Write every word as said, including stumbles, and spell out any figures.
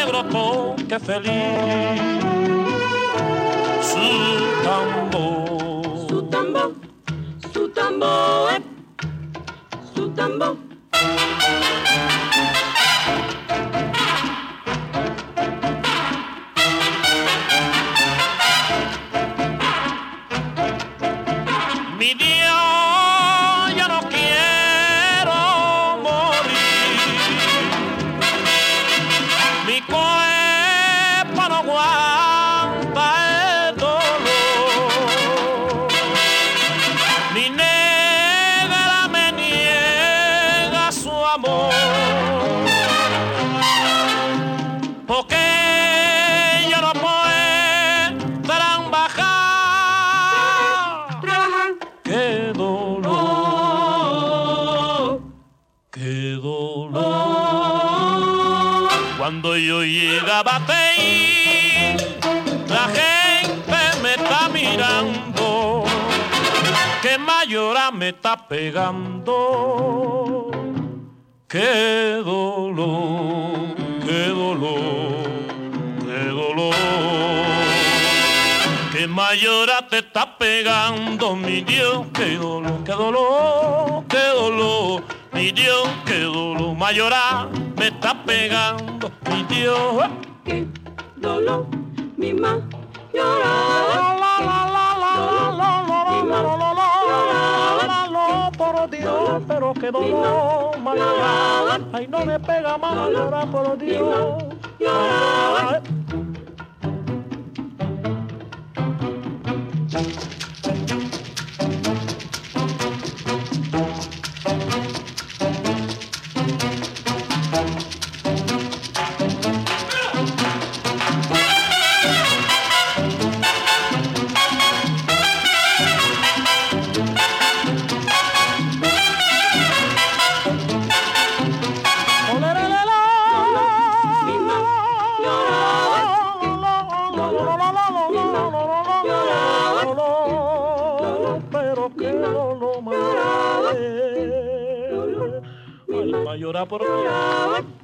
negro toque feliz su tambor, su tambor, su tambor, eh, su tambor. Mi Dios, yo no quiero morir, mi cuerpo no aguanta el dolor, mi negra me niega su amor, porque yo no puedo trabajar. ¡Qué dolor! ¡Qué dolor! Cuando yo llegaba a Teí, la gente me está mirando, que Mayora me está pegando. ¡Qué dolor! ¡Qué dolor! ¡Qué dolor! Que Mayora te está pegando, mi Dios, qué dolor, qué dolor, qué dolor, mi Dios, qué dolor. Mayora me está pegando, mi Dios. Qué dolor, mi Mayora. Por Dios, pero qué dolor, Mayora. Ay, no me pega más, Mayora, por Dios. Ay. Pero qué dolor, Mayora, por Dios.